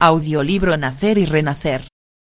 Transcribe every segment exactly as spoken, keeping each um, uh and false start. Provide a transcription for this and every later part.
Audiolibro Nacer y Renacer.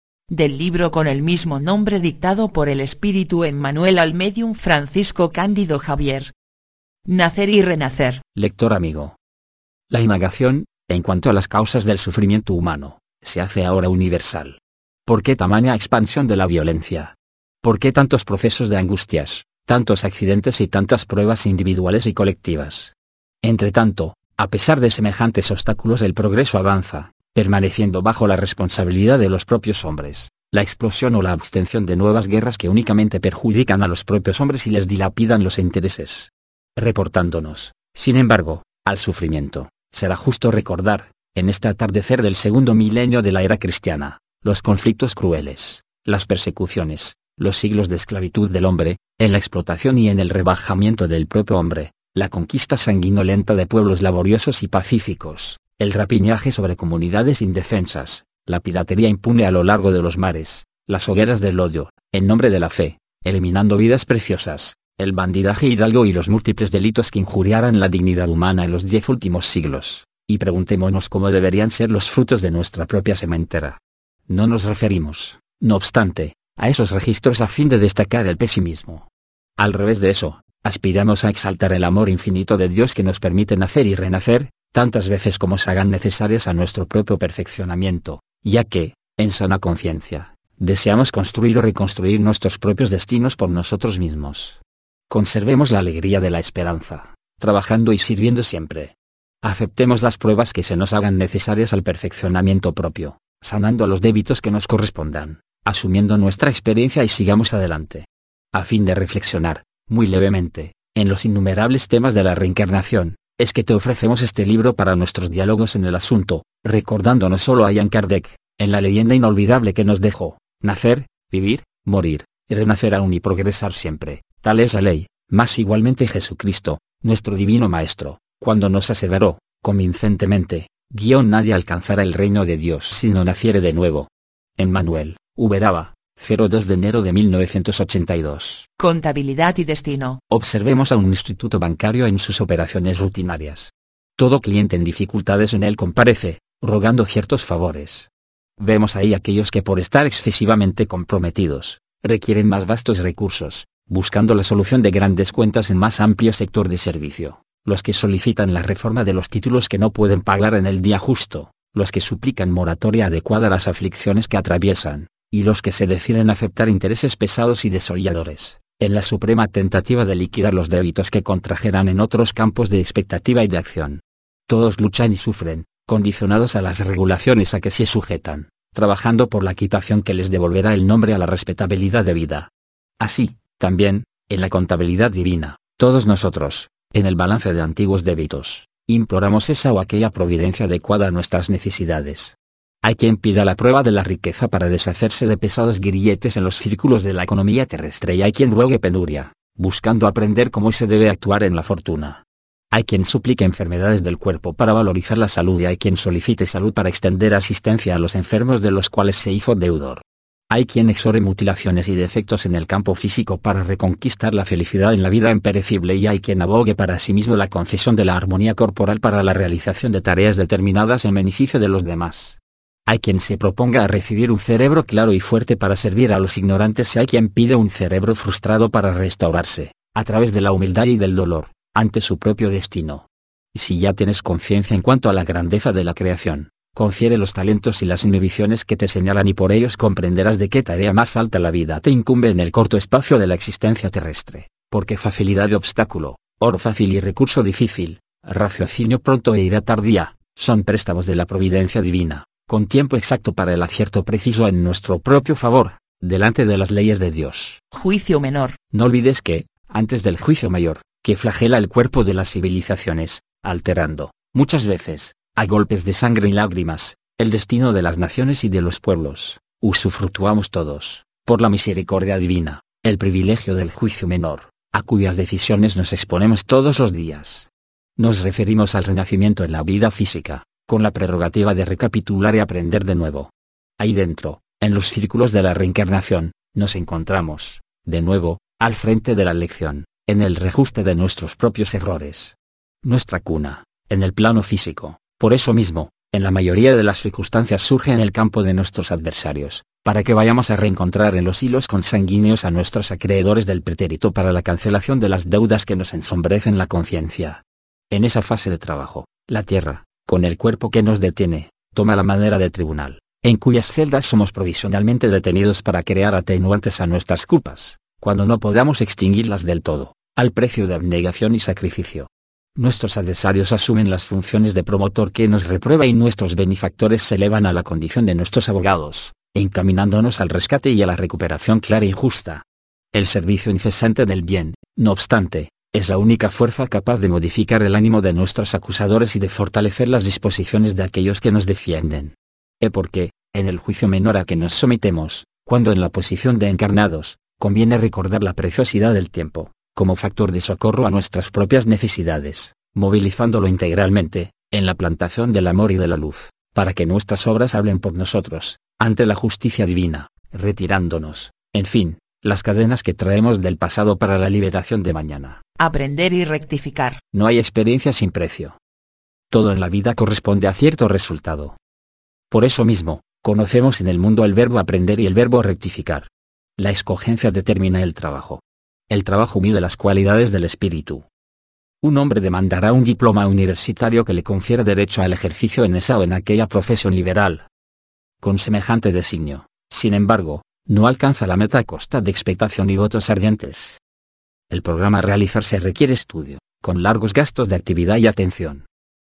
Del libro con el mismo nombre dictado por el espíritu Emmanuel al medium Francisco Cándido Javier. Nacer y Renacer. Lector amigo. La indagación, en cuanto a las causas del sufrimiento humano, se hace ahora universal. ¿Por qué tamaña expansión de la violencia? ¿Por qué tantos procesos de angustias, tantos accidentes y tantas pruebas individuales y colectivas? Entre tanto, a pesar de semejantes obstáculos el progreso avanza, permaneciendo bajo la responsabilidad de los propios hombres, la explosión o la abstención de nuevas guerras que únicamente perjudican a los propios hombres y les dilapidan los intereses. Reportándonos, sin embargo, al sufrimiento, será justo recordar, en este atardecer del segundo milenio de la era cristiana, los conflictos crueles, las persecuciones, los siglos de esclavitud del hombre, en la explotación y en el rebajamiento del propio hombre, la conquista sanguinolenta de pueblos laboriosos y pacíficos, el rapiñaje sobre comunidades indefensas, la piratería impune a lo largo de los mares, las hogueras del odio, en nombre de la fe, eliminando vidas preciosas, el bandidaje hidalgo y los múltiples delitos que injuriaran la dignidad humana en los diez últimos siglos, y preguntémonos cómo deberían ser los frutos de nuestra propia sementera. No nos referimos, no obstante, a esos registros a fin de destacar el pesimismo. Al revés de eso, aspiramos a exaltar el amor infinito de Dios que nos permite nacer y renacer, tantas veces como se hagan necesarias a nuestro propio perfeccionamiento, ya que, en sana conciencia, deseamos construir o reconstruir nuestros propios destinos por nosotros mismos. Conservemos la alegría de la esperanza, trabajando y sirviendo siempre. Aceptemos las pruebas que se nos hagan necesarias al perfeccionamiento propio, sanando los débitos que nos correspondan, asumiendo nuestra experiencia y sigamos adelante. A fin de reflexionar, muy levemente, en los innumerables temas de la reencarnación, es que te ofrecemos este libro para nuestros diálogos en el asunto, recordando no solo a Allan Kardec, en la leyenda inolvidable que nos dejó, nacer, vivir, morir, y renacer aún y progresar siempre, tal es la ley, mas igualmente Jesucristo, nuestro divino Maestro, cuando nos aseveró, convincentemente, guión nadie alcanzará el reino de Dios si no naciere de nuevo. Emmanuel, Uberaba, dos de enero de mil novecientos ochenta y dos. Contabilidad y destino. Observemos a un instituto bancario en sus operaciones rutinarias. Todo cliente en dificultades en él comparece, rogando ciertos favores. Vemos ahí aquellos que por estar excesivamente comprometidos, requieren más vastos recursos, buscando la solución de grandes cuentas en más amplio sector de servicio, los que solicitan la reforma de los títulos que no pueden pagar en el día justo, los que suplican moratoria adecuada a las aflicciones que atraviesan, y los que se deciden a aceptar intereses pesados y desolladores, en la suprema tentativa de liquidar los débitos que contrajeran en otros campos de expectativa y de acción. Todos luchan y sufren, condicionados a las regulaciones a que se sujetan, trabajando por la quitación que les devolverá el nombre a la respetabilidad debida. Así, también, en la contabilidad divina, todos nosotros, en el balance de antiguos débitos, imploramos esa o aquella providencia adecuada a nuestras necesidades. Hay quien pida la prueba de la riqueza para deshacerse de pesados grilletes en los círculos de la economía terrestre y hay quien ruegue penuria, buscando aprender cómo se debe actuar en la fortuna. Hay quien suplique enfermedades del cuerpo para valorizar la salud y hay quien solicite salud para extender asistencia a los enfermos de los cuales se hizo deudor. Hay quien exhore mutilaciones y defectos en el campo físico para reconquistar la felicidad en la vida imperecible y hay quien abogue para sí mismo la concesión de la armonía corporal para la realización de tareas determinadas en beneficio de los demás. Hay quien se proponga a recibir un cerebro claro y fuerte para servir a los ignorantes y hay quien pide un cerebro frustrado para restaurarse, a través de la humildad y del dolor, ante su propio destino. Y si ya tienes conciencia en cuanto a la grandeza de la creación, confiere los talentos y las inhibiciones que te señalan y por ellos comprenderás de qué tarea más alta la vida te incumbe en el corto espacio de la existencia terrestre, porque facilidad de obstáculo, or fácil y recurso difícil, raciocinio pronto e ira tardía, son préstamos de la providencia divina, con tiempo exacto para el acierto preciso en nuestro propio favor, delante de las leyes de Dios. Juicio menor. No olvides que, antes del juicio mayor, que flagela el cuerpo de las civilizaciones, alterando, muchas veces, a golpes de sangre y lágrimas, el destino de las naciones y de los pueblos, usufructuamos todos, por la misericordia divina, el privilegio del juicio menor, a cuyas decisiones nos exponemos todos los días. Nos referimos al renacimiento en la vida física, con la prerrogativa de recapitular y aprender de nuevo. Ahí dentro, en los círculos de la reencarnación, nos encontramos, de nuevo, al frente de la lección, en el reajuste de nuestros propios errores. Nuestra cuna, en el plano físico, por eso mismo, en la mayoría de las circunstancias surge en el campo de nuestros adversarios, para que vayamos a reencontrar en los hilos consanguíneos a nuestros acreedores del pretérito para la cancelación de las deudas que nos ensombrecen la conciencia. En esa fase de trabajo, la tierra, con el cuerpo que nos detiene, toma la manera de tribunal, en cuyas celdas somos provisionalmente detenidos para crear atenuantes a nuestras culpas, cuando no podamos extinguirlas del todo, al precio de abnegación y sacrificio. Nuestros adversarios asumen las funciones de promotor que nos reprueba y nuestros benefactores se elevan a la condición de nuestros abogados, encaminándonos al rescate y a la recuperación clara y justa. El servicio incesante del bien, no obstante, es la única fuerza capaz de modificar el ánimo de nuestros acusadores y de fortalecer las disposiciones de aquellos que nos defienden. E porque, en el juicio menor a que nos sometemos, cuando en la posición de encarnados, conviene recordar la preciosidad del tiempo, como factor de socorro a nuestras propias necesidades, movilizándolo integralmente, en la plantación del amor y de la luz, para que nuestras obras hablen por nosotros, ante la justicia divina, retirándonos, en fin, las cadenas que traemos del pasado para la liberación de mañana. Aprender y rectificar. No hay experiencia sin precio. Todo en la vida corresponde a cierto resultado. Por eso mismo, conocemos en el mundo el verbo aprender y el verbo rectificar. La escogencia determina el trabajo. El trabajo mide las cualidades del espíritu. Un hombre demandará un diploma universitario que le confiera derecho al ejercicio en esa o en aquella profesión liberal. Con semejante designio, sin embargo, no alcanza la meta a costa de expectación y votos ardientes. El programa a realizarse requiere estudio, con largos gastos de actividad y atención.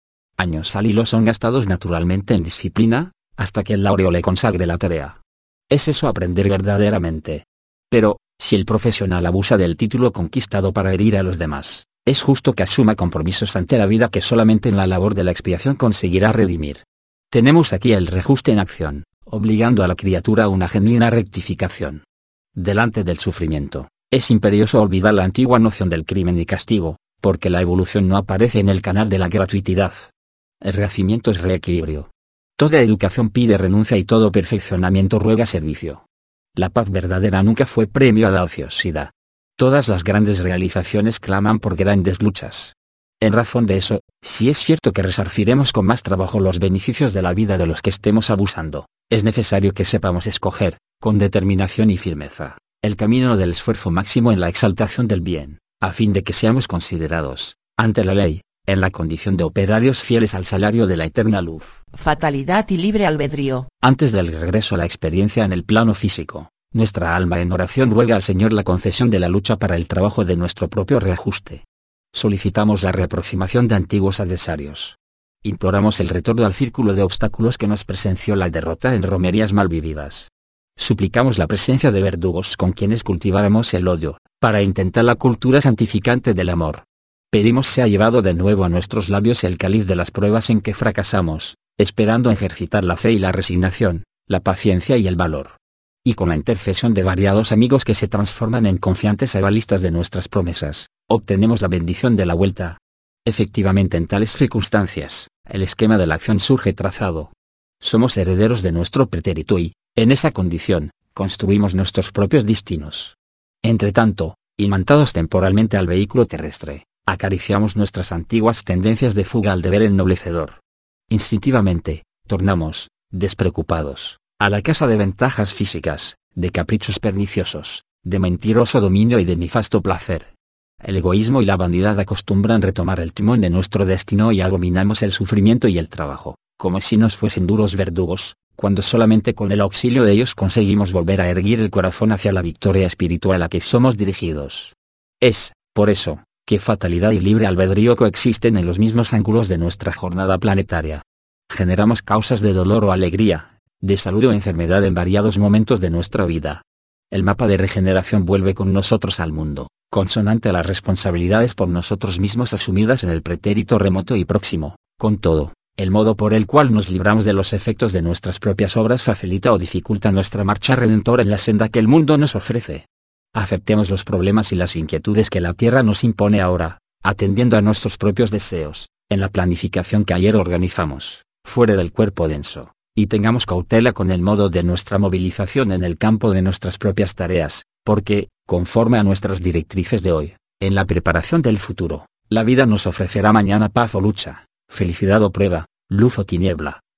Años al hilo son gastados naturalmente en disciplina, hasta que el laureo le consagre la tarea. Es eso aprender verdaderamente. Pero, si el profesional abusa del título conquistado para herir a los demás, es justo que asuma compromisos ante la vida que solamente en la labor de la expiación conseguirá redimir. Tenemos aquí el reajuste en acción, obligando a la criatura a una genuina rectificación. Delante del sufrimiento, es imperioso olvidar la antigua noción del crimen y castigo, porque la evolución no aparece en el canal de la gratuidad. El rehacimiento es reequilibrio. Toda educación pide renuncia y todo perfeccionamiento ruega servicio. La paz verdadera nunca fue premio a la ociosidad. Todas las grandes realizaciones claman por grandes luchas. En razón de eso, si es cierto que resarciremos con más trabajo los beneficios de la vida de los que estemos abusando, es necesario que sepamos escoger, con determinación y firmeza, el camino del esfuerzo máximo en la exaltación del bien, a fin de que seamos considerados, ante la ley, en la condición de operarios fieles al salario de la eterna luz. Fatalidad y libre albedrío. Antes del regreso a la experiencia en el plano físico, nuestra alma en oración ruega al Señor la concesión de la lucha para el trabajo de nuestro propio reajuste. Solicitamos la reaproximación de antiguos adversarios. Imploramos el retorno al círculo de obstáculos que nos presenció la derrota en romerías mal vividas. Suplicamos la presencia de verdugos con quienes cultiváramos el odio, para intentar la cultura santificante del amor. Pedimos sea llevado de nuevo a nuestros labios el cáliz de las pruebas en que fracasamos, esperando ejercitar la fe y la resignación, la paciencia y el valor. Y con la intercesión de variados amigos que se transforman en confiantes avalistas de nuestras promesas, obtenemos la bendición de la vuelta. Efectivamente, en tales circunstancias, el esquema de la acción surge trazado. Somos herederos de nuestro pretérito y, en esa condición, construimos nuestros propios destinos. Entretanto, imantados temporalmente al vehículo terrestre, acariciamos nuestras antiguas tendencias de fuga al deber ennoblecedor. Instintivamente, tornamos, despreocupados, a la casa de ventajas físicas, de caprichos perniciosos, de mentiroso dominio y de nefasto placer. El egoísmo y la vanidad acostumbran retomar el timón de nuestro destino y abominamos el sufrimiento y el trabajo, como si nos fuesen duros verdugos, cuando solamente con el auxilio de ellos conseguimos volver a erguir el corazón hacia la victoria espiritual a que somos dirigidos. Es, por eso, que fatalidad y libre albedrío coexisten en los mismos ángulos de nuestra jornada planetaria. Generamos causas de dolor o alegría, de salud o enfermedad en variados momentos de nuestra vida. El mapa de regeneración vuelve con nosotros al mundo, consonante a las responsabilidades por nosotros mismos asumidas en el pretérito remoto y próximo. Con todo, el modo por el cual nos libramos de los efectos de nuestras propias obras facilita o dificulta nuestra marcha redentora en la senda que el mundo nos ofrece. Aceptemos los problemas y las inquietudes que la tierra nos impone ahora, atendiendo a nuestros propios deseos, en la planificación que ayer organizamos, fuera del cuerpo denso, y tengamos cautela con el modo de nuestra movilización en el campo de nuestras propias tareas, porque, conforme a nuestras directrices de hoy, en la preparación del futuro, la vida nos ofrecerá mañana paz o lucha, felicidad o prueba, luz o tiniebla,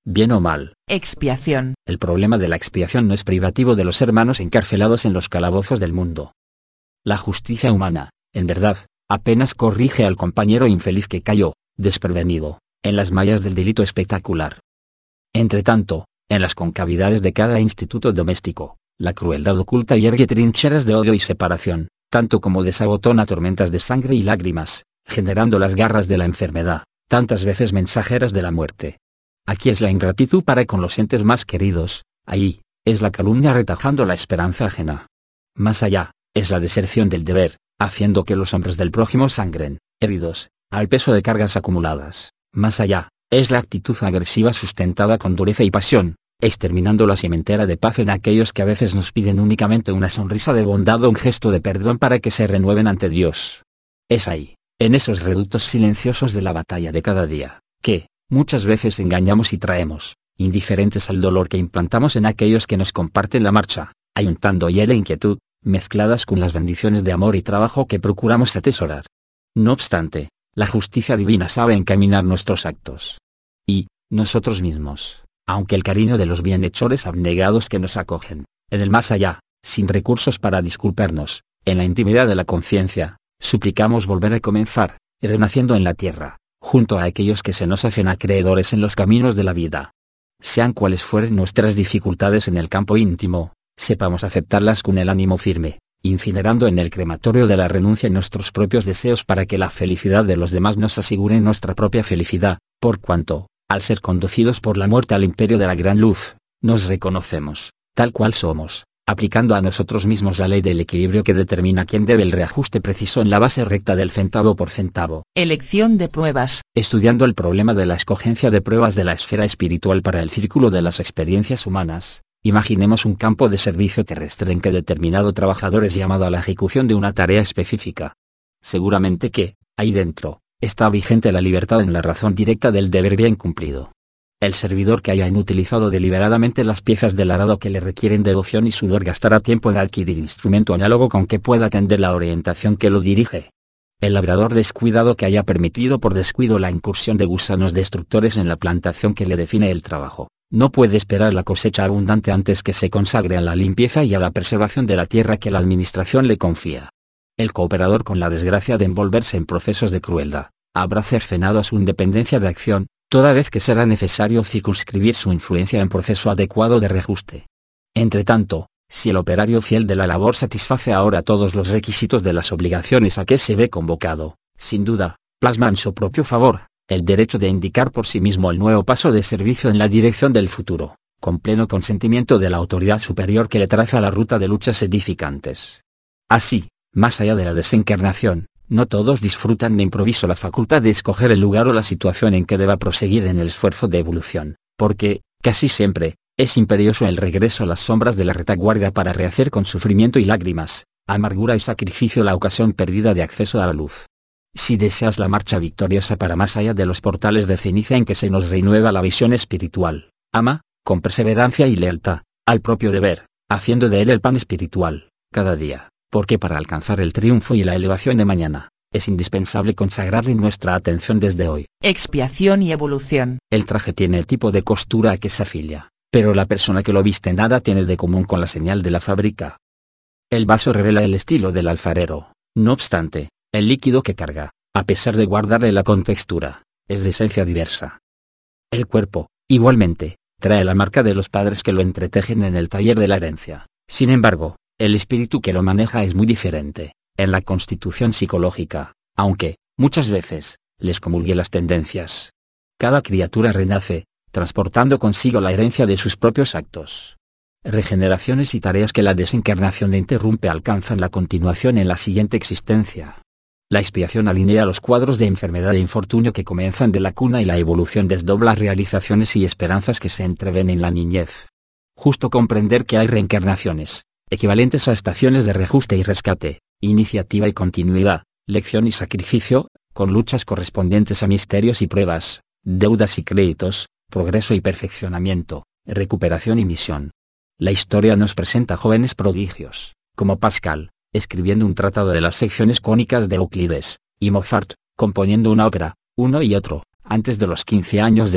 bien o mal. Expiación. El problema de la expiación no es privativo de los hermanos encarcelados en los calabozos del mundo. La justicia humana, en verdad, apenas corrige al compañero infeliz que cayó, desprevenido, en las mallas del delito espectacular. Entretanto, en las concavidades de cada instituto doméstico, la crueldad oculta y ergue trincheras de odio y separación, tanto como desabotona tormentas de sangre y lágrimas, generando las garras de la enfermedad, tantas veces mensajeras de la muerte. Aquí es la ingratitud para con los entes más queridos, allí, es la calumnia retajando la esperanza ajena. Más allá, es la deserción del deber, haciendo que los hombres del prójimo sangren, heridos, al peso de cargas acumuladas. Más allá, es la actitud agresiva sustentada con dureza y pasión, exterminando la sementera de paz en aquellos que a veces nos piden únicamente una sonrisa de bondad o un gesto de perdón para que se renueven ante Dios. Es ahí, en esos reductos silenciosos de la batalla de cada día, que, muchas veces engañamos y traemos, indiferentes al dolor que implantamos en aquellos que nos comparten la marcha, ayuntando hiel e inquietud, mezcladas con las bendiciones de amor y trabajo que procuramos atesorar. No obstante, la justicia divina sabe encaminar nuestros actos. Y, nosotros mismos, aunque el cariño de los bienhechores abnegados que nos acogen, en el más allá, sin recursos para disculparnos, en la intimidad de la conciencia, suplicamos volver a comenzar, y renaciendo en la tierra, junto a aquellos que se nos hacen acreedores en los caminos de la vida. Sean cuales fueren nuestras dificultades en el campo íntimo, sepamos aceptarlas con el ánimo firme, incinerando en el crematorio de la renuncia nuestros propios deseos para que la felicidad de los demás nos asegure nuestra propia felicidad, por cuanto, al ser conducidos por la muerte al imperio de la gran luz, nos reconocemos, tal cual somos, aplicando a nosotros mismos la ley del equilibrio que determina quién debe el reajuste preciso en la base recta del centavo por centavo. Elección de pruebas. Estudiando el problema de la escogencia de pruebas de la esfera espiritual para el círculo de las experiencias humanas, imaginemos un campo de servicio terrestre en que determinado trabajador es llamado a la ejecución de una tarea específica. Seguramente que, ahí dentro, está vigente la libertad en la razón directa del deber bien cumplido. El servidor que haya inutilizado deliberadamente las piezas del arado que le requieren devoción y sudor gastará tiempo en adquirir instrumento análogo con que pueda atender la orientación que lo dirige. El labrador descuidado que haya permitido por descuido la incursión de gusanos destructores en la plantación que le define el trabajo, no puede esperar la cosecha abundante antes que se consagre a la limpieza y a la preservación de la tierra que la administración le confía. El cooperador con la desgracia de envolverse en procesos de crueldad, habrá cercenado a su independencia de acción, toda vez que será necesario circunscribir su influencia en proceso adecuado de reajuste. Entretanto, si el operario fiel de la labor satisface ahora todos los requisitos de las obligaciones a que se ve convocado, sin duda, plasma en su propio favor, el derecho de indicar por sí mismo el nuevo paso de servicio en la dirección del futuro, con pleno consentimiento de la autoridad superior que le traza la ruta de luchas edificantes. Así, más allá de la desencarnación, no todos disfrutan de improviso la facultad de escoger el lugar o la situación en que deba proseguir en el esfuerzo de evolución, porque, casi siempre, es imperioso el regreso a las sombras de la retaguardia para rehacer con sufrimiento y lágrimas, amargura y sacrificio la ocasión perdida de acceso a la luz. Si deseas la marcha victoriosa para más allá de los portales de ceniza en que se nos renueva la visión espiritual, ama, con perseverancia y lealtad, al propio deber, haciendo de él el pan espiritual, cada día. Porque para alcanzar el triunfo y la elevación de mañana, es indispensable consagrarle nuestra atención desde hoy. Expiación y evolución. El traje tiene el tipo de costura a que se afilia, pero la persona que lo viste nada tiene de común con la señal de la fábrica. El vaso revela el estilo del alfarero, no obstante, el líquido que carga, a pesar de guardarle la contextura, es de esencia diversa. El cuerpo, igualmente, trae la marca de los padres que lo entretejen en el taller de la herencia. Sin embargo, el espíritu que lo maneja es muy diferente, en la constitución psicológica, aunque, muchas veces, les comulgue las tendencias. Cada criatura renace, transportando consigo la herencia de sus propios actos. Regeneraciones y tareas que la desencarnación interrumpe alcanzan la continuación en la siguiente existencia. La expiación alinea los cuadros de enfermedad e infortunio que comienzan de la cuna y la evolución desdobla realizaciones y esperanzas que se entreven en la niñez. Justo comprender que hay reencarnaciones, equivalentes a estaciones de reajuste y rescate, iniciativa y continuidad, lección y sacrificio, con luchas correspondientes a misterios y pruebas, deudas y créditos, progreso y perfeccionamiento, recuperación y misión. La historia nos presenta jóvenes prodigios, como Pascal, escribiendo un tratado de las secciones cónicas de Euclides, y Mozart, componiendo una ópera, uno y otro, antes de los quince años de edad,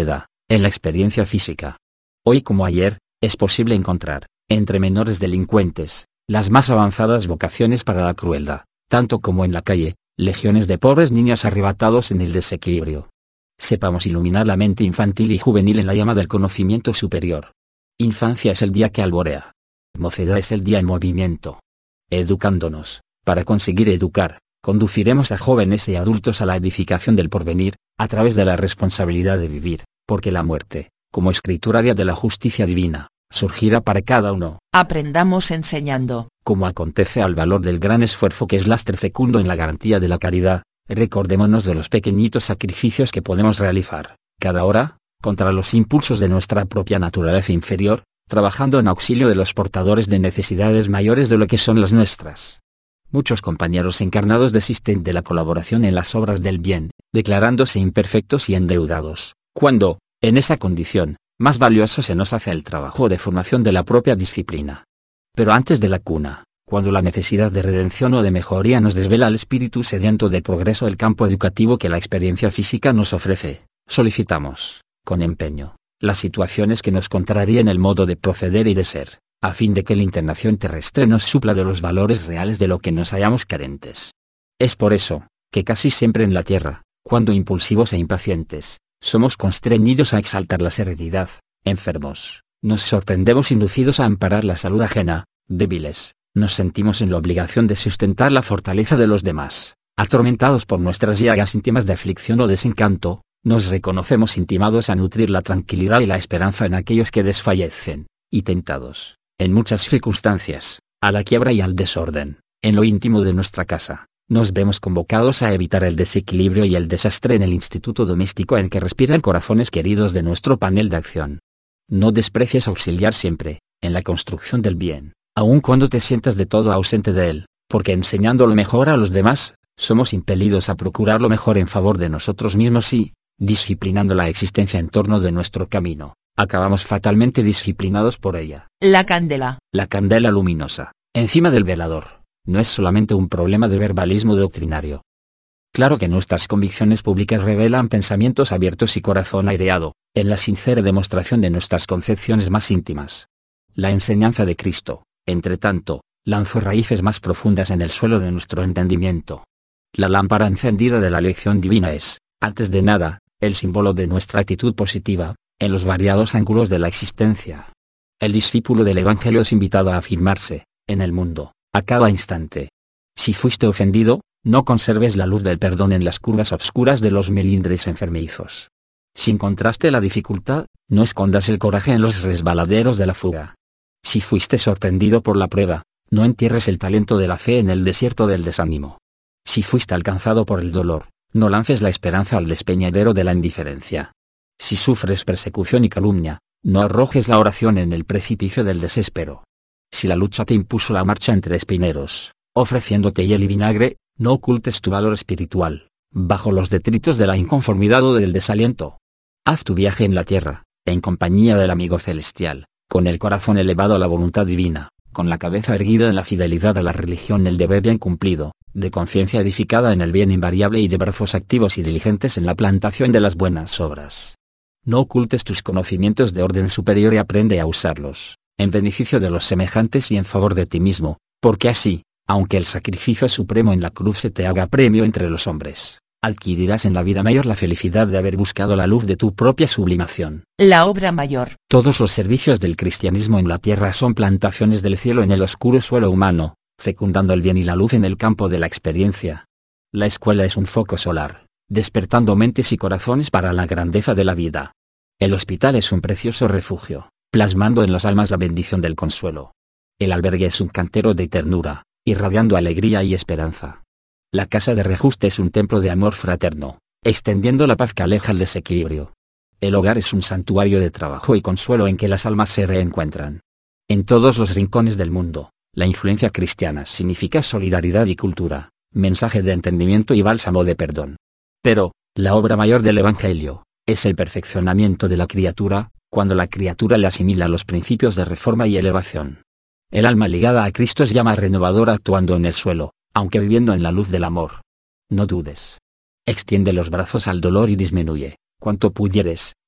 en la experiencia física. Hoy como ayer, es posible encontrar, entre menores delincuentes, las más avanzadas vocaciones para la crueldad, tanto como en la calle, legiones de pobres niños arrebatados en el desequilibrio. Sepamos iluminar la mente infantil y juvenil en la llama del conocimiento superior. Infancia es el día que alborea. Mocedad es el día en movimiento. Educándonos, para conseguir educar, conduciremos a jóvenes y adultos a la edificación del porvenir, a través de la responsabilidad de vivir, porque la muerte, como escrituraria de la justicia divina, surgirá para cada uno. Aprendamos enseñando. Como acontece al valor del gran esfuerzo que es lastre fecundo en la garantía de la caridad, recordémonos de los pequeñitos sacrificios que podemos realizar, cada hora, contra los impulsos de nuestra propia naturaleza inferior, trabajando en auxilio de los portadores de necesidades mayores de lo que son las nuestras. Muchos compañeros encarnados desisten de la colaboración en las obras del bien, declarándose imperfectos y endeudados, cuando, en esa condición, más valioso se nos hace el trabajo de formación de la propia disciplina. Pero antes de la cuna, cuando la necesidad de redención o de mejoría nos desvela al espíritu sediento de progreso el campo educativo que la experiencia física nos ofrece, solicitamos, con empeño, las situaciones que nos contraríen el modo de proceder y de ser, a fin de que la internación terrestre nos supla de los valores reales de lo que nos hallamos carentes. Es por eso, que casi siempre en la tierra, cuando impulsivos e impacientes, somos constreñidos a exaltar la serenidad, enfermos, nos sorprendemos inducidos a amparar la salud ajena, débiles, nos sentimos en la obligación de sustentar la fortaleza de los demás, atormentados por nuestras llagas íntimas de aflicción o desencanto, nos reconocemos intimados a nutrir la tranquilidad y la esperanza en aquellos que desfallecen, y tentados, en muchas circunstancias, a la quiebra y al desorden, en lo íntimo de nuestra casa, nos vemos convocados a evitar el desequilibrio y el desastre en el instituto doméstico en que respiran corazones queridos de nuestro panel de acción. No desprecies auxiliar siempre, en la construcción del bien, aun cuando te sientas de todo ausente de él, porque enseñando lo mejor a los demás, somos impelidos a procurar lo mejor en favor de nosotros mismos y, disciplinando la existencia en torno de nuestro camino, acabamos fatalmente disciplinados por ella. La candela. La candela luminosa, encima del velador, no es solamente un problema de verbalismo doctrinario. Claro que nuestras convicciones públicas revelan pensamientos abiertos y corazón aireado, en la sincera demostración de nuestras concepciones más íntimas. La enseñanza de Cristo, entre tanto, lanzó raíces más profundas en el suelo de nuestro entendimiento. La lámpara encendida de la lección divina es, antes de nada, el símbolo de nuestra actitud positiva, en los variados ángulos de la existencia. El discípulo del Evangelio es invitado a afirmarse, en el mundo, a cada instante. Si fuiste ofendido, no conserves la luz del perdón en las curvas obscuras de los melindres enfermizos. Si encontraste la dificultad, no escondas el coraje en los resbaladeros de la fuga. Si fuiste sorprendido por la prueba, no entierres el talento de la fe en el desierto del desánimo. Si fuiste alcanzado por el dolor, no lances la esperanza al despeñadero de la indiferencia. Si sufres persecución y calumnia, no arrojes la oración en el precipicio del desespero. Si la lucha te impuso la marcha entre espineros, ofreciéndote hiel y vinagre, no ocultes tu valor espiritual, bajo los detritos de la inconformidad o del desaliento. Haz tu viaje en la tierra, en compañía del amigo celestial, con el corazón elevado a la voluntad divina, con la cabeza erguida en la fidelidad a la religión, el deber bien cumplido, de conciencia edificada en el bien invariable y de brazos activos y diligentes en la plantación de las buenas obras. No ocultes tus conocimientos de orden superior y aprende a usarlos, en beneficio de los semejantes y en favor de ti mismo, porque así, aunque el sacrificio supremo en la cruz se te haga premio entre los hombres, adquirirás en la vida mayor la felicidad de haber buscado la luz de tu propia sublimación. La obra mayor. Todos los servicios del cristianismo en la tierra son plantaciones del cielo en el oscuro suelo humano, fecundando el bien y la luz en el campo de la experiencia. La escuela es un foco solar, despertando mentes y corazones para la grandeza de la vida. El hospital es un precioso refugio, plasmando en las almas la bendición del consuelo. El albergue es un cantero de ternura, irradiando alegría y esperanza. La casa de reajuste es un templo de amor fraterno, extendiendo la paz que aleja el desequilibrio. El hogar es un santuario de trabajo y consuelo en que las almas se reencuentran. En todos los rincones del mundo, la influencia cristiana significa solidaridad y cultura, mensaje de entendimiento y bálsamo de perdón. Pero, la obra mayor del Evangelio, es el perfeccionamiento de la criatura, cuando la criatura le asimila los principios de reforma y elevación. El alma ligada a Cristo es llama renovadora actuando en el suelo, aunque viviendo en la luz del amor. No dudes. Extiende los brazos al dolor y disminuye, cuanto pudieres,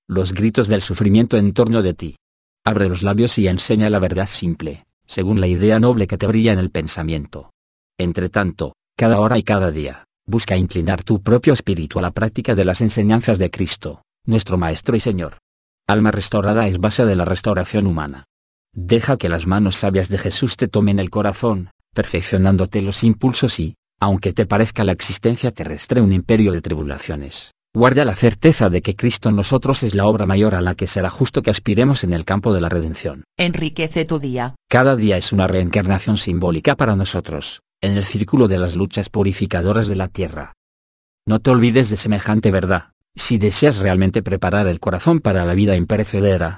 los gritos del sufrimiento en torno de ti. Abre los labios y enseña la verdad simple, según la idea noble que te brilla en el pensamiento. Entre tanto, cada hora y cada día, busca inclinar tu propio espíritu a la práctica de las enseñanzas de Cristo, nuestro Maestro y Señor. Alma restaurada es base de la restauración humana. Deja que las manos sabias de Jesús te tomen el corazón, perfeccionándote los impulsos y, aunque te parezca la existencia terrestre un imperio de tribulaciones, guarda la certeza de que Cristo en nosotros es la obra mayor a la que será justo que aspiremos en el campo de la redención. Enriquece tu día. Cada día es una reencarnación simbólica para nosotros, en el círculo de las luchas purificadoras de la tierra. No te olvides de semejante verdad, si deseas realmente preparar el corazón para la vida imperecedera.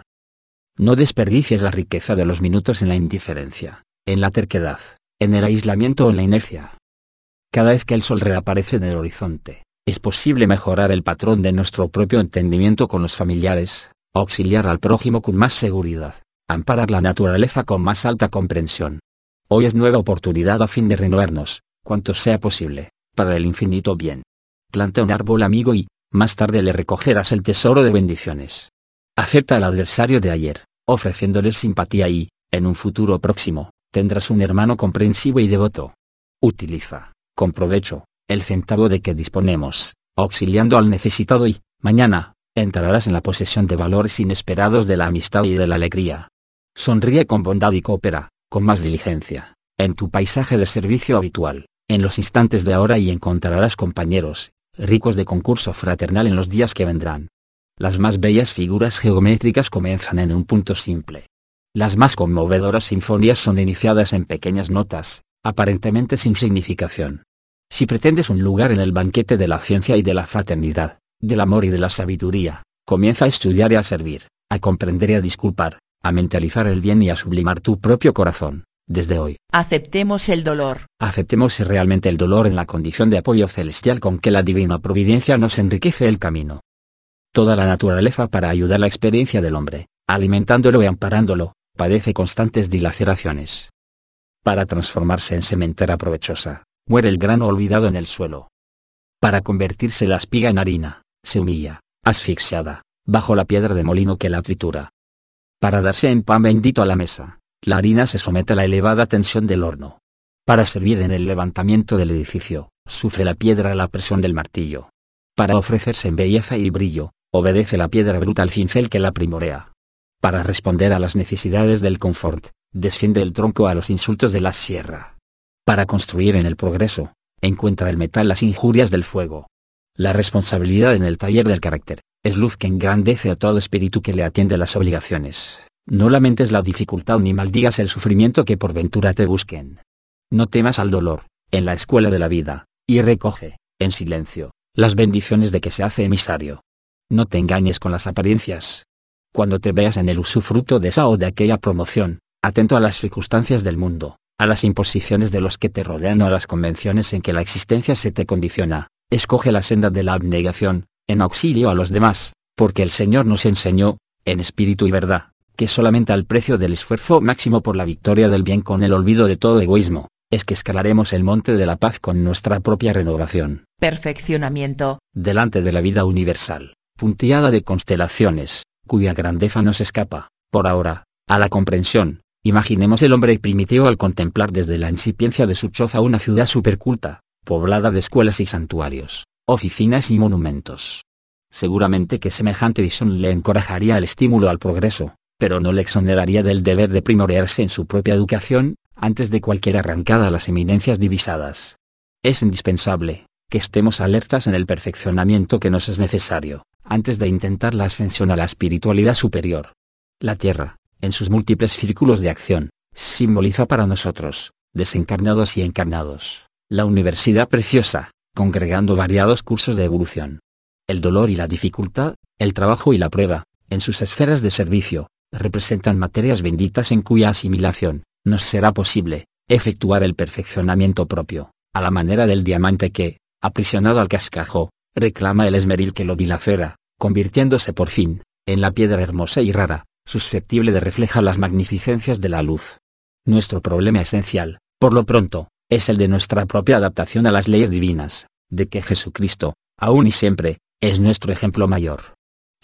No desperdicies la riqueza de los minutos en la indiferencia, en la terquedad, en el aislamiento o en la inercia. Cada vez que el sol reaparece en el horizonte, es posible mejorar el patrón de nuestro propio entendimiento con los familiares, auxiliar al prójimo con más seguridad, amparar la naturaleza con más alta comprensión. Hoy es nueva oportunidad a fin de renovarnos, cuanto sea posible, para el infinito bien. Planta un árbol amigo y, más tarde le recogerás el tesoro de bendiciones. Acepta al adversario de ayer, ofreciéndole simpatía y, en un futuro próximo, tendrás un hermano comprensivo y devoto. Utiliza, con provecho, el centavo de que disponemos, auxiliando al necesitado y, mañana, entrarás en la posesión de valores inesperados de la amistad y de la alegría. Sonríe con bondad y coopera, con más diligencia, en tu paisaje de servicio habitual, en los instantes de ahora y encontrarás compañeros, ricos de concurso fraternal en los días que vendrán. Las más bellas figuras geométricas comienzan en un punto simple. Las más conmovedoras sinfonías son iniciadas en pequeñas notas, aparentemente sin significación. Si pretendes un lugar en el banquete de la ciencia y de la fraternidad, del amor y de la sabiduría, comienza a estudiar y a servir, a comprender y a disculpar, a mentalizar el bien y a sublimar tu propio corazón, desde hoy. Aceptemos el dolor. Aceptemos realmente el dolor en la condición de apoyo celestial con que la divina providencia nos enriquece el camino. Toda la naturaleza para ayudar la experiencia del hombre, alimentándolo y amparándolo, padece constantes dilaceraciones. Para transformarse en sementera provechosa, muere el grano olvidado en el suelo. Para convertirse la espiga en harina, se humilla, asfixiada, bajo la piedra de molino que la tritura. Para darse en pan bendito a la mesa, la harina se somete a la elevada tensión del horno. Para servir en el levantamiento del edificio, sufre la piedra la presión del martillo. Para ofrecerse en belleza y brillo, obedece la piedra bruta al cincel que la primorea. Para responder a las necesidades del confort, desciende el tronco a los insultos de la sierra. Para construir en el progreso, encuentra el metal las injurias del fuego. La responsabilidad en el taller del carácter, es luz que engrandece a todo espíritu que le atiende las obligaciones. No lamentes la dificultad ni maldigas el sufrimiento que por ventura te busquen. No temas al dolor, en la escuela de la vida, y recoge, en silencio, las bendiciones de que se hace emisario. No te engañes con las apariencias. Cuando te veas en el usufructo de esa o de aquella promoción, atento a las circunstancias del mundo, a las imposiciones de los que te rodean o a las convenciones en que la existencia se te condiciona, escoge la senda de la abnegación, en auxilio a los demás, porque el Señor nos enseñó, en espíritu y verdad, que solamente al precio del esfuerzo máximo por la victoria del bien con el olvido de todo egoísmo, es que escalaremos el monte de la paz con nuestra propia renovación. Perfeccionamiento. Delante de la vida universal, punteada de constelaciones, cuya grandeza nos escapa, por ahora, a la comprensión, imaginemos el hombre primitivo al contemplar desde la incipiencia de su choza una ciudad superculta, poblada de escuelas y santuarios, oficinas y monumentos. Seguramente que semejante visión le encorajaría el estímulo al progreso, pero no le exoneraría del deber de primorearse en su propia educación, antes de cualquier arrancada a las eminencias divisadas. Es indispensable, que estemos alertas en el perfeccionamiento que nos es necesario, antes de intentar la ascensión a la espiritualidad superior. La Tierra, en sus múltiples círculos de acción, simboliza para nosotros, desencarnados y encarnados, la universidad preciosa, congregando variados cursos de evolución. El dolor y la dificultad, el trabajo y la prueba, en sus esferas de servicio, representan materias benditas en cuya asimilación, nos será posible, efectuar el perfeccionamiento propio, a la manera del diamante que, aprisionado al cascajo, reclama el esmeril que lo dilacera, convirtiéndose por fin, en la piedra hermosa y rara, susceptible de reflejar las magnificencias de la luz. Nuestro problema esencial, por lo pronto, es el de nuestra propia adaptación a las leyes divinas, de que Jesucristo, aún y siempre, es nuestro ejemplo mayor.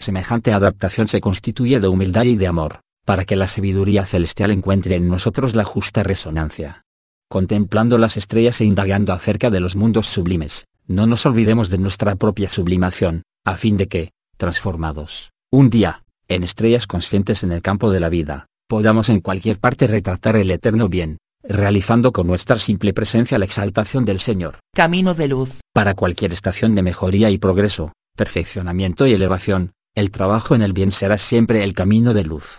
Semejante adaptación se constituye de humildad y de amor, para que la sabiduría celestial encuentre en nosotros la justa resonancia. Contemplando las estrellas e indagando acerca de los mundos sublimes, no nos olvidemos de nuestra propia sublimación, a fin de que, transformados, un día, en estrellas conscientes en el campo de la vida, podamos en cualquier parte retratar el eterno bien, realizando con nuestra simple presencia la exaltación del Señor. Camino de luz. Para cualquier estación de mejoría y progreso, perfeccionamiento y elevación, el trabajo en el bien será siempre el camino de luz.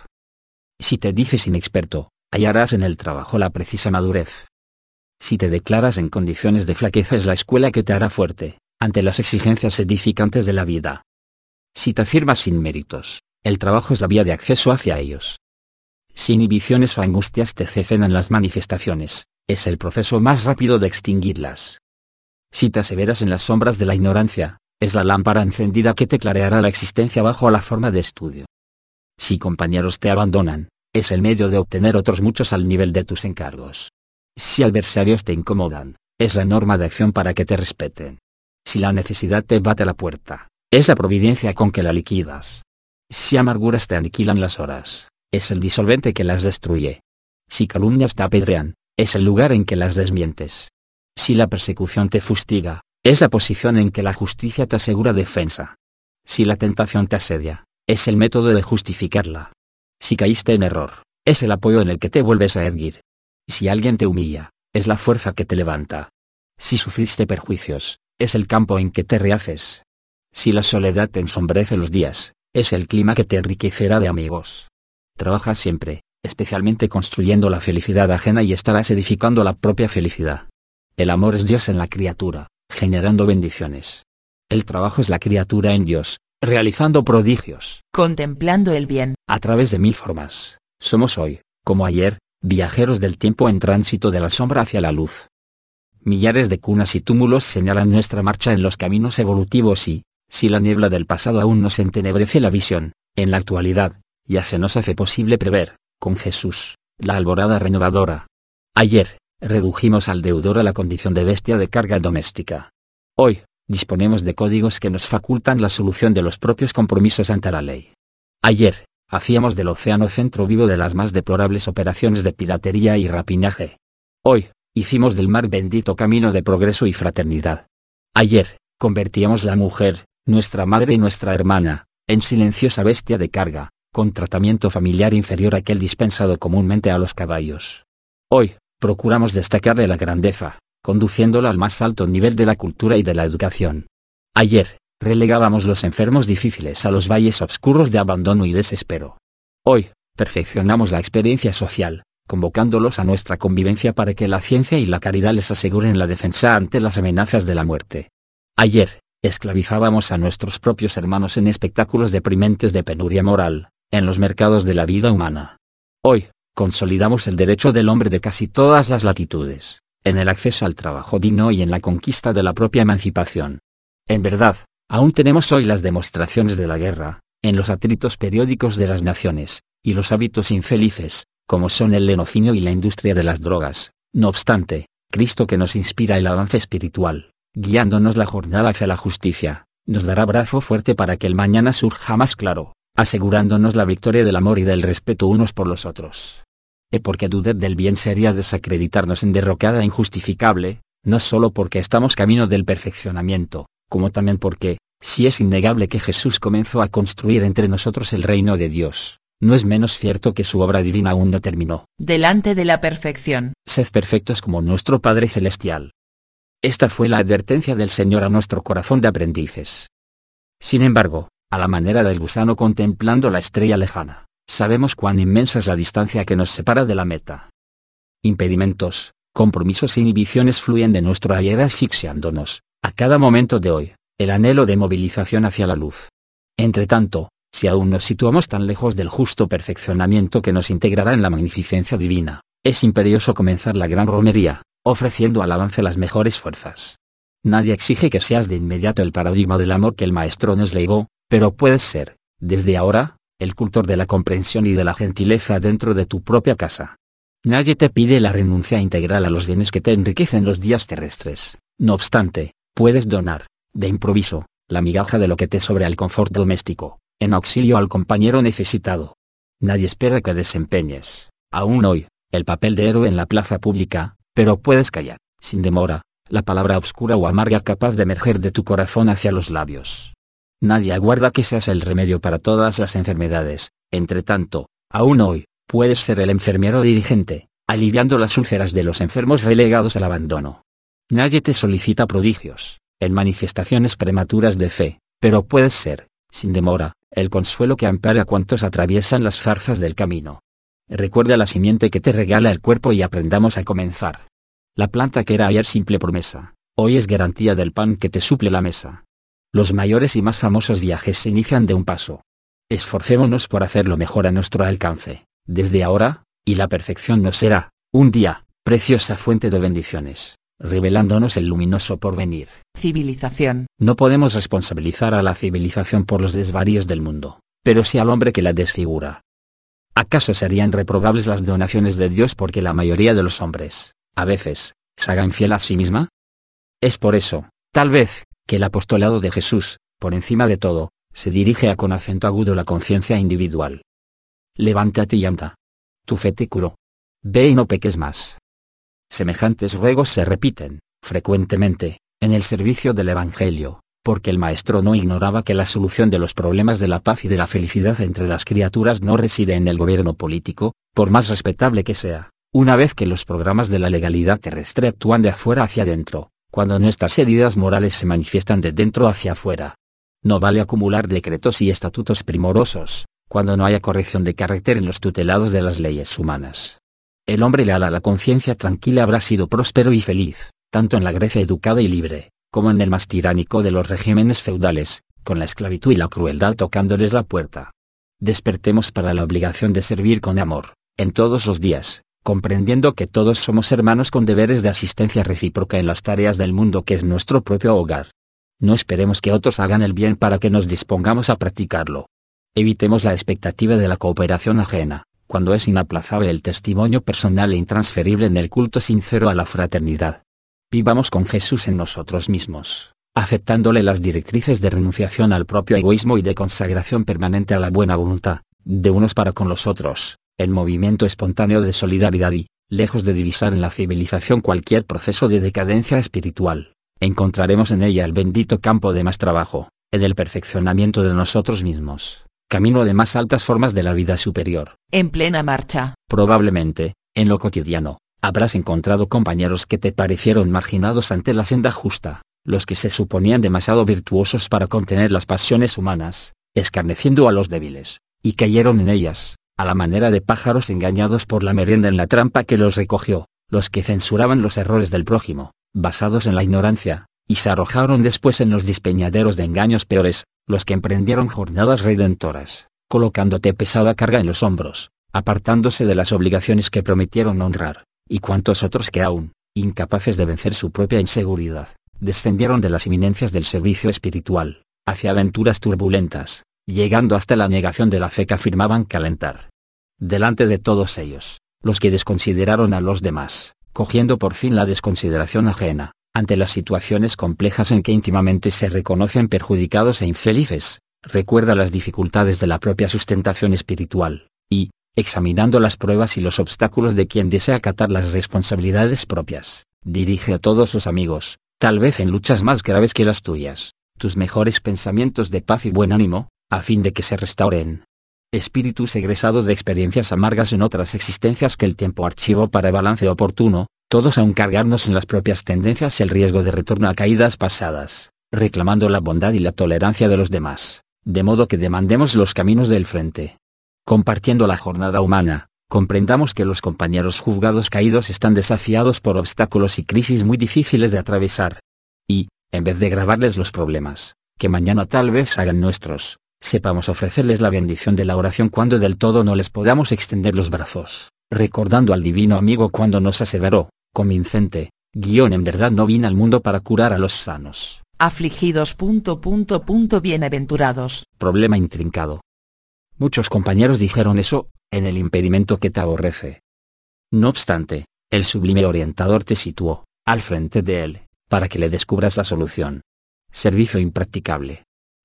Si te dices inexperto, hallarás en el trabajo la precisa madurez. Si te declaras en condiciones de flaqueza, es la escuela que te hará fuerte, ante las exigencias edificantes de la vida. Si te afirmas sin méritos, el trabajo es la vía de acceso hacia ellos. Si inhibiciones o angustias te cecenan las manifestaciones, es el proceso más rápido de extinguirlas. Si te aseveras en las sombras de la ignorancia, es la lámpara encendida que te clareará la existencia bajo la forma de estudio. Si compañeros te abandonan, es el medio de obtener otros muchos al nivel de tus encargos. Si adversarios te incomodan, es la norma de acción para que te respeten. Si la necesidad te bate a la puerta, es la providencia con que la liquidas. Si amarguras te aniquilan las horas, es el disolvente que las destruye. Si calumnias te apedrean, es el lugar en que las desmientes. Si la persecución te fustiga, es la posición en que la justicia te asegura defensa. Si la tentación te asedia, es el método de justificarla. Si caíste en error, es el apoyo en el que te vuelves a erguir. Si alguien te humilla, es la fuerza que te levanta. Si sufriste perjuicios, es el campo en que te rehaces. Si la soledad te ensombrece los días, es el clima que te enriquecerá de amigos. Trabaja siempre, especialmente construyendo la felicidad ajena, y estarás edificando la propia felicidad. El amor es Dios en la criatura, generando bendiciones. El trabajo es la criatura en Dios, realizando prodigios. Contemplando el bien. A través de mil formas, somos hoy, como ayer, viajeros del tiempo en tránsito de la sombra hacia la luz. Millares de cunas y túmulos señalan nuestra marcha en los caminos evolutivos y, si la niebla del pasado aún nos entenebrece la visión, en la actualidad, ya se nos hace posible prever, con Jesús, la alborada renovadora. Ayer, redujimos al deudor a la condición de bestia de carga doméstica. Hoy, disponemos de códigos que nos facultan la solución de los propios compromisos ante la ley. Ayer, hacíamos del océano centro vivo de las más deplorables operaciones de piratería y rapinaje. Hoy, hicimos del mar bendito camino de progreso y fraternidad. Ayer, convertíamos la mujer, nuestra madre y nuestra hermana, en silenciosa bestia de carga, con tratamiento familiar inferior a aquel dispensado comúnmente a los caballos. Hoy, procuramos destacarle la grandeza, conduciéndola al más alto nivel de la cultura y de la educación. Ayer, relegábamos los enfermos difíciles a los valles oscuros de abandono y desespero. Hoy, perfeccionamos la experiencia social, convocándolos a nuestra convivencia para que la ciencia y la caridad les aseguren la defensa ante las amenazas de la muerte. Ayer, esclavizábamos a nuestros propios hermanos en espectáculos deprimentes de penuria moral, en los mercados de la vida humana. Hoy, consolidamos el derecho del hombre de casi todas las latitudes, en el acceso al trabajo digno y en la conquista de la propia emancipación. En verdad, aún tenemos hoy las demostraciones de la guerra, en los atritos periódicos de las naciones, y los hábitos infelices, como son el lenocinio y la industria de las drogas. No obstante, Cristo, que nos inspira el avance espiritual, guiándonos la jornada hacia la justicia, nos dará brazo fuerte para que el mañana surja más claro, asegurándonos la victoria del amor y del respeto unos por los otros. Y porque dudar del bien sería desacreditarnos en derrocada injustificable, no solo porque estamos camino del perfeccionamiento, como también porque, si es innegable que Jesús comenzó a construir entre nosotros el reino de Dios, no es menos cierto que su obra divina aún no terminó. Delante de la perfección. Sed perfectos como nuestro Padre Celestial. Esta fue la advertencia del Señor a nuestro corazón de aprendices. Sin embargo, a la manera del gusano contemplando la estrella lejana, sabemos cuán inmensa es la distancia que nos separa de la meta. Impedimentos, compromisos e inhibiciones fluyen de nuestro ayer asfixiándonos, a cada momento de hoy, el anhelo de movilización hacia la luz. Entretanto, si aún nos situamos tan lejos del justo perfeccionamiento que nos integrará en la magnificencia divina, es imperioso comenzar la gran romería, ofreciendo al avance las mejores fuerzas. Nadie exige que seas de inmediato el paradigma del amor que el Maestro nos legó, pero puedes ser, desde ahora, el cultor de la comprensión y de la gentileza dentro de tu propia casa. Nadie te pide la renuncia integral a los bienes que te enriquecen los días terrestres. No obstante, puedes donar, de improviso, la migaja de lo que te sobra al confort doméstico, en auxilio al compañero necesitado. Nadie espera que desempeñes, aún hoy, el papel de héroe en la plaza pública, pero puedes callar, sin demora, la palabra oscura o amarga capaz de emerger de tu corazón hacia los labios. Nadie aguarda que seas el remedio para todas las enfermedades. Entre tanto, aún hoy, puedes ser el enfermero dirigente, aliviando las úlceras de los enfermos relegados al abandono. Nadie te solicita prodigios, en manifestaciones prematuras de fe, pero puedes ser, sin demora, el consuelo que ampara a cuantos atraviesan las zarzas del camino. Recuerda la simiente que te regala el cuerpo y aprendamos a comenzar. La planta que era ayer simple promesa, hoy es garantía del pan que te suple la mesa. Los mayores y más famosos viajes se inician de un paso. Esforcémonos por hacerlo mejor a nuestro alcance, desde ahora, y la perfección nos será, un día, preciosa fuente de bendiciones, revelándonos el luminoso porvenir. Civilización. No podemos responsabilizar a la civilización por los desvaríos del mundo, pero sí al hombre que la desfigura. ¿Acaso serían reprobables las donaciones de Dios porque la mayoría de los hombres, a veces, se hagan fiel a sí misma? Es por eso, tal vez, que el apostolado de Jesús, por encima de todo, se dirige a con acento agudo la conciencia individual. Levántate y anda. Tu fe te curó. Ve y no peques más. Semejantes ruegos se repiten, frecuentemente, en el servicio del Evangelio, porque el Maestro no ignoraba que la solución de los problemas de la paz y de la felicidad entre las criaturas no reside en el gobierno político, por más respetable que sea, una vez que los programas de la legalidad terrestre actúan de afuera hacia adentro, cuando nuestras heridas morales se manifiestan de dentro hacia afuera. No vale acumular decretos y estatutos primorosos, cuando no haya corrección de carácter en los tutelados de las leyes humanas. El hombre leal a la conciencia tranquila habrá sido próspero y feliz, tanto en la Grecia educada y libre, como en el más tiránico de los regímenes feudales, con la esclavitud y la crueldad tocándoles la puerta. Despertemos para la obligación de servir con amor, en todos los días, comprendiendo que todos somos hermanos con deberes de asistencia recíproca en las tareas del mundo que es nuestro propio hogar. No esperemos que otros hagan el bien para que nos dispongamos a practicarlo. Evitemos la expectativa de la cooperación ajena, cuando es inaplazable el testimonio personal e intransferible en el culto sincero a la fraternidad. Vivamos con Jesús en nosotros mismos, aceptándole las directrices de renunciación al propio egoísmo y de consagración permanente a la buena voluntad, de unos para con los otros, en movimiento espontáneo de solidaridad y, lejos de divisar en la civilización cualquier proceso de decadencia espiritual, encontraremos en ella el bendito campo de más trabajo, en el perfeccionamiento de nosotros mismos, camino de más altas formas de la vida superior. En plena marcha. Probablemente, en lo cotidiano, habrás encontrado compañeros que te parecieron marginados ante la senda justa, los que se suponían demasiado virtuosos para contener las pasiones humanas, escarneciendo a los débiles, y cayeron en ellas, a la manera de pájaros engañados por la merienda en la trampa que los recogió, los que censuraban los errores del prójimo, basados en la ignorancia, y se arrojaron después en los despeñaderos de engaños peores, los que emprendieron jornadas redentoras, colocándote pesada carga en los hombros, apartándose de las obligaciones que prometieron honrar, y cuantos otros que aún, incapaces de vencer su propia inseguridad, descendieron de las eminencias del servicio espiritual, hacia aventuras turbulentas, llegando hasta la negación de la fe que afirmaban calentar. Delante de todos ellos, los que desconsideraron a los demás, cogiendo por fin la desconsideración ajena, ante las situaciones complejas en que íntimamente se reconocen perjudicados e infelices, recuerda las dificultades de la propia sustentación espiritual, y, examinando las pruebas y los obstáculos de quien desea acatar las responsabilidades propias, dirige a todos los amigos, tal vez en luchas más graves que las tuyas, tus mejores pensamientos de paz y buen ánimo, a fin de que se restauren. Espíritus egresados de experiencias amargas en otras existencias que el tiempo archivó para balance oportuno, todos aún cargarnos en las propias tendencias el riesgo de retorno a caídas pasadas, reclamando la bondad y la tolerancia de los demás, de modo que demandemos los caminos del frente. Compartiendo la jornada humana, comprendamos que los compañeros juzgados caídos están desafiados por obstáculos y crisis muy difíciles de atravesar. Y, en vez de grabarles los problemas, que mañana tal vez hagan nuestros, sepamos ofrecerles la bendición de la oración cuando del todo no les podamos extender los brazos, recordando al divino amigo cuando nos aseveró, convincente, guión en verdad no vine al mundo para curar a los sanos. Afligidos. Punto, punto, punto, bienaventurados. Problema intrincado. Muchos compañeros dijeron eso, en el impedimento que te aborrece. No obstante, el sublime orientador te situó, al frente de él, para que le descubras la solución. Servicio impracticable.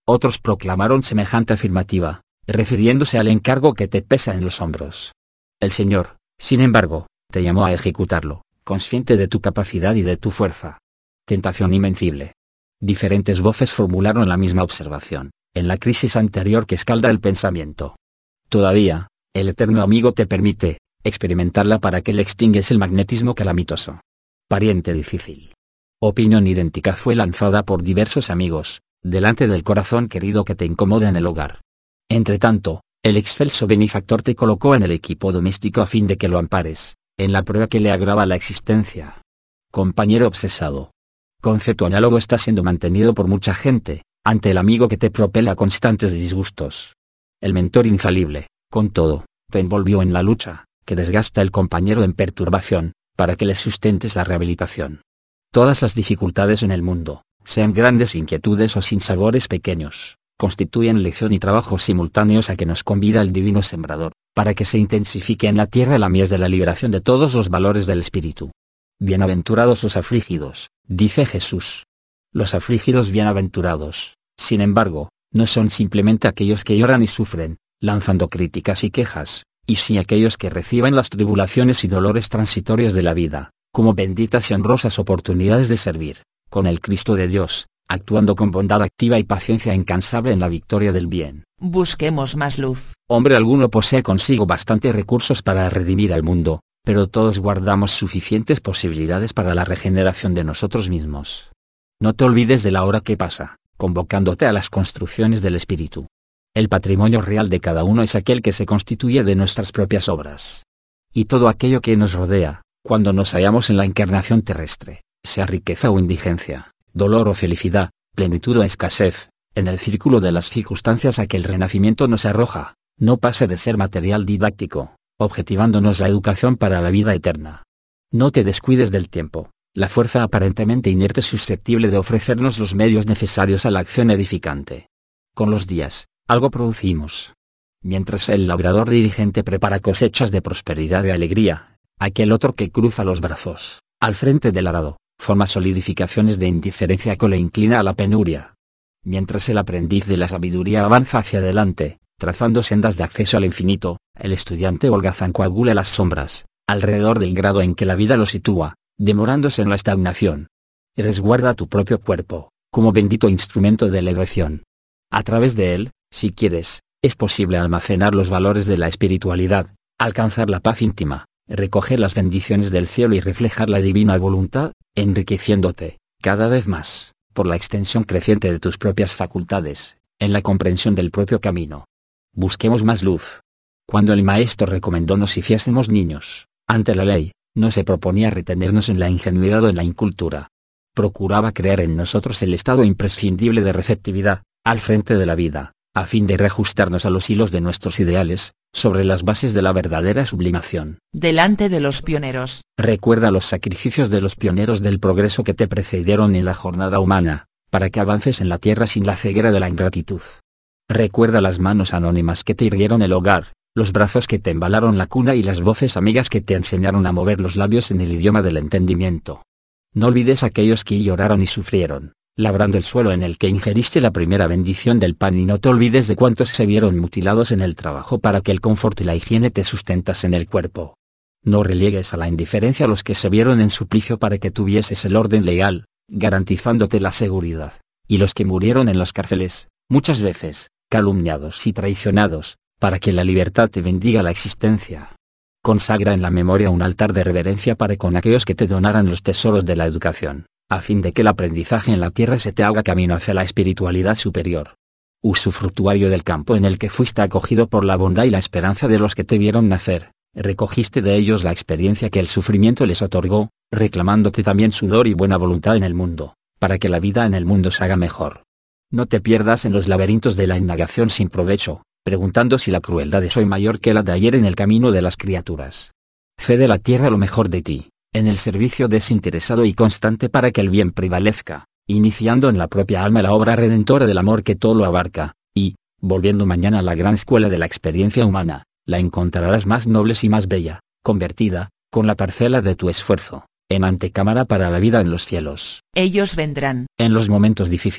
Otros proclamaron semejante afirmativa, refiriéndose al encargo que te pesa en los hombros. El Señor, sin embargo, te llamó a ejecutarlo, consciente de tu capacidad y de tu fuerza. Tentación invencible. Diferentes voces formularon la misma observación, en la crisis anterior que escalda el pensamiento. Todavía, el eterno amigo te permite experimentarla para que le extingues el magnetismo calamitoso. Pariente difícil. Opinión idéntica fue lanzada por diversos amigos, delante del corazón querido que te incomoda en el hogar. Entretanto, el excelso benefactor te colocó en el equipo doméstico a fin de que lo ampares, en la prueba que le agrava la existencia. Compañero obsesado. Concepto análogo está siendo mantenido por mucha gente, ante el amigo que te propela constantes disgustos. El mentor infalible, con todo, te envolvió en la lucha, que desgasta el compañero en perturbación, para que le sustentes la rehabilitación. Todas las dificultades en el mundo, sean grandes inquietudes o sinsabores pequeños, constituyen lección y trabajo simultáneos a que nos convida el divino sembrador, para que se intensifique en la tierra la mies de la liberación de todos los valores del espíritu. Bienaventurados los afligidos, dice Jesús. Los afligidos bienaventurados, sin embargo, no son simplemente aquellos que lloran y sufren, lanzando críticas y quejas, y sí aquellos que reciben las tribulaciones y dolores transitorios de la vida, como benditas y honrosas oportunidades de servir, con el Cristo de Dios, actuando con bondad activa y paciencia incansable en la victoria del bien. Busquemos más luz. Hombre alguno posee consigo bastantes recursos para redimir al mundo, pero todos guardamos suficientes posibilidades para la regeneración de nosotros mismos. No te olvides de la hora que pasa, convocándote a las construcciones del espíritu. El patrimonio real de cada uno es aquel que se constituye de nuestras propias obras. Y todo aquello que nos rodea, cuando nos hallamos en la encarnación terrestre, sea riqueza o indigencia, dolor o felicidad, plenitud o escasez, en el círculo de las circunstancias a que el renacimiento nos arroja, no pase de ser material didáctico, objetivándonos la educación para la vida eterna. No te descuides del tiempo, la fuerza aparentemente inerte susceptible de ofrecernos los medios necesarios a la acción edificante. Con los días, algo producimos. Mientras el labrador diligente prepara cosechas de prosperidad y alegría, aquel otro que cruza los brazos, al frente del arado, forma solidificaciones de indiferencia que le inclina a la penuria. Mientras el aprendiz de la sabiduría avanza hacia adelante, trazando sendas de acceso al infinito, el estudiante holgazán coagula las sombras, alrededor del grado en que la vida lo sitúa, demorándose en la estagnación. Y resguarda tu propio cuerpo, como bendito instrumento de elevación. A través de él, si quieres, es posible almacenar los valores de la espiritualidad, alcanzar la paz íntima, recoger las bendiciones del cielo y reflejar la divina voluntad, enriqueciéndote, cada vez más, por la extensión creciente de tus propias facultades, en la comprensión del propio camino. Busquemos más luz. Cuando el Maestro recomendó nos hiciésemos niños, ante la ley, no se proponía retenernos en la ingenuidad o en la incultura. Procuraba crear en nosotros el estado imprescindible de receptividad, al frente de la vida, a fin de reajustarnos a los hilos de nuestros ideales, sobre las bases de la verdadera sublimación. Delante de los pioneros. Recuerda los sacrificios de los pioneros del progreso que te precedieron en la jornada humana, para que avances en la tierra sin la ceguera de la ingratitud. Recuerda las manos anónimas que te irguieron el hogar, los brazos que te embalaron la cuna y las voces amigas que te enseñaron a mover los labios en el idioma del entendimiento. No olvides a aquellos que lloraron y sufrieron, labrando el suelo en el que ingeriste la primera bendición del pan, y no te olvides de cuántos se vieron mutilados en el trabajo para que el confort y la higiene te sustentasen el cuerpo. No reliegues a la indiferencia a los que se vieron en suplicio para que tuvieses el orden legal, garantizándote la seguridad, y los que murieron en las cárceles, muchas veces, calumniados y traicionados, para que la libertad te bendiga la existencia. Consagra en la memoria un altar de reverencia para con aquellos que te donaran los tesoros de la educación, a fin de que el aprendizaje en la tierra se te haga camino hacia la espiritualidad superior. Usufructuario del campo en el que fuiste acogido por la bondad y la esperanza de los que te vieron nacer, recogiste de ellos la experiencia que el sufrimiento les otorgó, reclamándote también sudor y buena voluntad en el mundo, para que la vida en el mundo se haga mejor. No te pierdas en los laberintos de la indagación sin provecho, preguntando si la crueldad es hoy mayor que la de ayer en el camino de las criaturas. Cede a la tierra lo mejor de ti, en el servicio desinteresado y constante para que el bien prevalezca, iniciando en la propia alma la obra redentora del amor que todo lo abarca, y, volviendo mañana a la gran escuela de la experiencia humana, la encontrarás más noble y más bella, convertida, con la parcela de tu esfuerzo, en antecámara para la vida en los cielos. Ellos vendrán. En los momentos difíciles,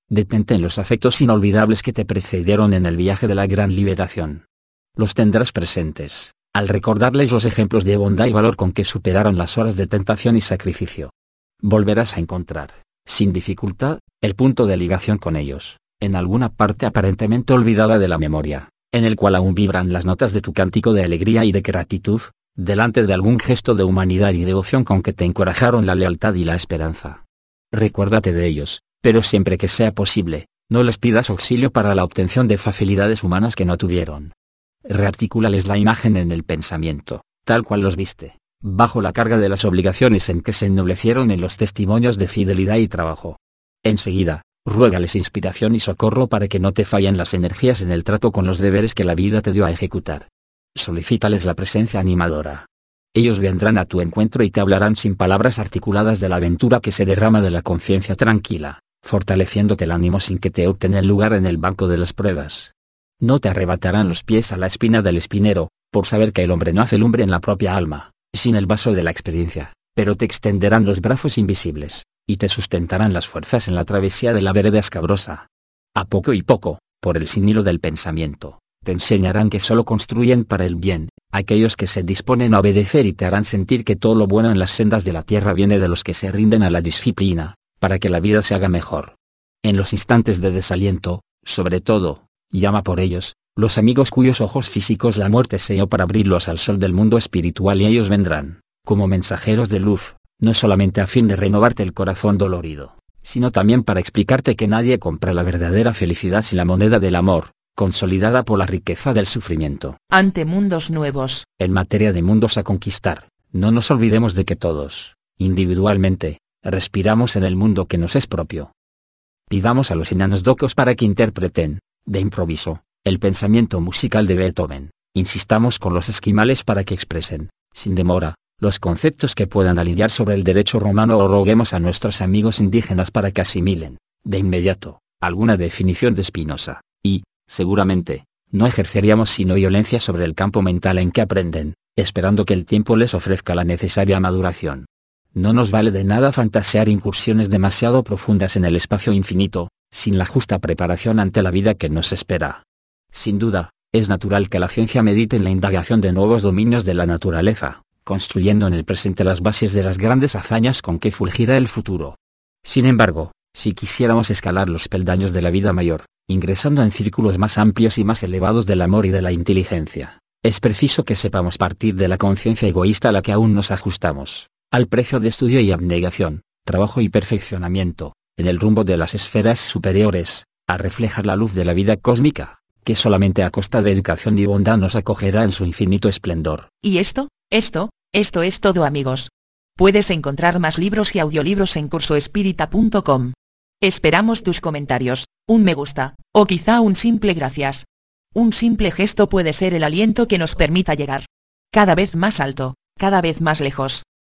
Detente en los afectos inolvidables que te precedieron en el viaje de la gran liberación. Los tendrás presentes, al recordarles los ejemplos de bondad y valor con que superaron las horas de tentación y sacrificio. Volverás a encontrar, sin dificultad, el punto de ligación con ellos, en alguna parte aparentemente olvidada de la memoria, en el cual aún vibran las notas de tu cántico de alegría y de gratitud, delante de algún gesto de humanidad y devoción con que te encorajaron la lealtad y la esperanza. Recuérdate de ellos, pero siempre que sea posible, no les pidas auxilio para la obtención de facilidades humanas que no tuvieron. Rearticúlales la imagen en el pensamiento, tal cual los viste, bajo la carga de las obligaciones en que se ennoblecieron en los testimonios de fidelidad y trabajo. Enseguida, ruégales inspiración y socorro para que no te fallen las energías en el trato con los deberes que la vida te dio a ejecutar. Solicítales la presencia animadora. Ellos vendrán a tu encuentro y te hablarán sin palabras articuladas de la aventura que se derrama de la conciencia tranquila, fortaleciéndote el ánimo sin que te opten el lugar en el banco de las pruebas. No te arrebatarán los pies a la espina del espinero, por saber que el hombre no hace lumbre en la propia alma, sin el vaso de la experiencia, pero te extenderán los brazos invisibles, y te sustentarán las fuerzas en la travesía de la vereda escabrosa. A poco y poco, por el sin hilo del pensamiento, te enseñarán que solo construyen para el bien, aquellos que se disponen a obedecer y te harán sentir que todo lo bueno en las sendas de la tierra viene de los que se rinden a la disciplina, para que la vida se haga mejor. En los instantes de desaliento, sobre todo, llama por ellos, los amigos cuyos ojos físicos la muerte selló para abrirlos al sol del mundo espiritual y ellos vendrán, como mensajeros de luz, no solamente a fin de renovarte el corazón dolorido, sino también para explicarte que nadie compra la verdadera felicidad sin la moneda del amor, consolidada por la riqueza del sufrimiento. Ante mundos nuevos. En materia de mundos a conquistar, no nos olvidemos de que todos, individualmente, respiramos en el mundo que nos es propio. Pidamos a los enanos docos para que interpreten, de improviso, el pensamiento musical de Beethoven. Insistamos con los esquimales para que expresen, sin demora, los conceptos que puedan alinear sobre el derecho romano o roguemos a nuestros amigos indígenas para que asimilen, de inmediato, alguna definición de Spinoza, y, seguramente, no ejerceríamos sino violencia sobre el campo mental en que aprenden, esperando que el tiempo les ofrezca la necesaria maduración. No nos vale de nada fantasear incursiones demasiado profundas en el espacio infinito, sin la justa preparación ante la vida que nos espera. Sin duda, es natural que la ciencia medite en la indagación de nuevos dominios de la naturaleza, construyendo en el presente las bases de las grandes hazañas con que fulgirá el futuro. Sin embargo, si quisiéramos escalar los peldaños de la vida mayor, ingresando en círculos más amplios y más elevados del amor y de la inteligencia, es preciso que sepamos partir de la conciencia egoísta a la que aún nos ajustamos, al precio de estudio y abnegación, trabajo y perfeccionamiento, en el rumbo de las esferas superiores, a reflejar la luz de la vida cósmica, que solamente a costa de educación y bondad nos acogerá en su infinito esplendor. ¿Y esto? Esto, esto es todo, amigos. Puedes encontrar más libros y audiolibros en curso espírita punto com. Esperamos tus comentarios, un me gusta, o quizá un simple gracias. Un simple gesto puede ser el aliento que nos permita llegar cada vez más alto, cada vez más lejos.